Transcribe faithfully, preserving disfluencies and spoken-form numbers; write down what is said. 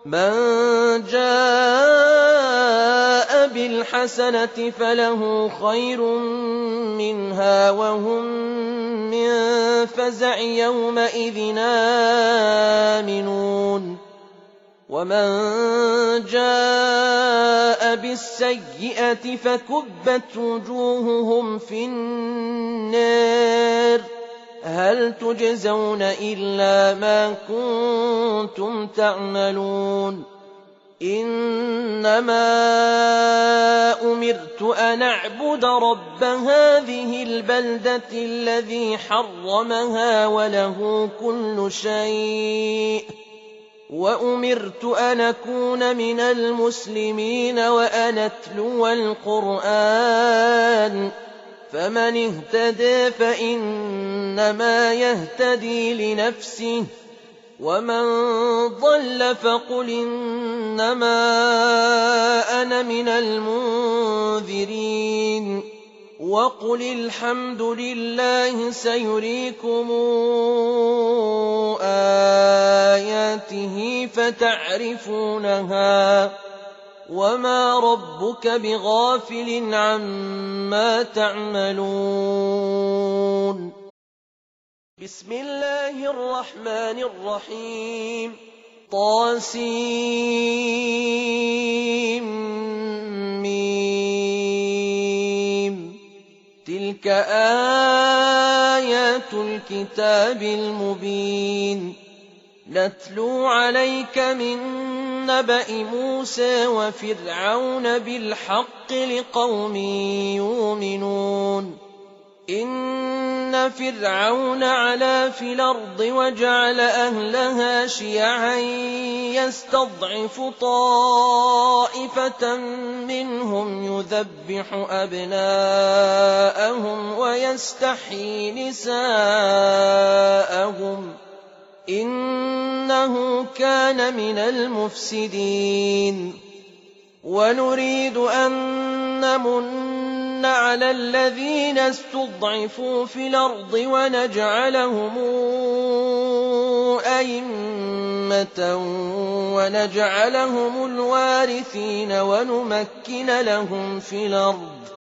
مَن جَاءَ بِالْحَسَنَةِ فَلَهُ خَيْرٌ مِّنْهَا وَهُم مِّن فَزَعٍ يَوْمَئِذٍ آمِنُونَ وَمَن جَاءَ بِالسَّيِّئَةِ فَكُبَّتْ وُجُوهُهُمْ فِي النَّارِ هَلْ تُجْزَوْنَ إِلَّا مَا كُنتُمْ تَعْمَلُونَ إِنَّمَا أُمِرْتُ أَنْ أَعْبُدَ رَبَّ هَٰذِهِ الْبَلْدَةِ الَّذِي حَرَّمَهَا وَلَهُ كُلُّ شَيْءٍ وَأُمِرْتُ أَنْ أَكُونَ مِنَ الْمُسْلِمِينَ وَأَنْ أَتْلُوَ الْقُرْآنَ فَمَنِ اهْتَدَىٰ فَإِنَّمَا يَهْتَدِي لِنَفْسِهِ وَمَن ضَلَّ فَقُلْ إِنَّمَا أَنَا مِنَ الْمُنذِرِينَ وَقُلِ الْحَمْدُ لِلَّهِ سَيُرِيكُمْ آيَاتِهِ فَتَعْرِفُونَهَا وَمَا رَبُّكَ بِغَافِلٍ عَمَّا تَعْمَلُونَ بسم الله الرحمن الرحيم طاسيم تلك آيات الكتاب المبين نتلو عليك من نبأ موسى وفرعون بالحق لقوم يؤمنون إن فرعون علا في الأرض وجعل أهلها شيعا يستضعف طائفة منهم يذبح أبناءهم ويستحيي نساءهم إنه كان من المفسدين ونريد أن نمن على الذين استضعفوا في الأرض ونجعلهم أئمة ونجعلهم الوارثين ونمكن لهم في الأرض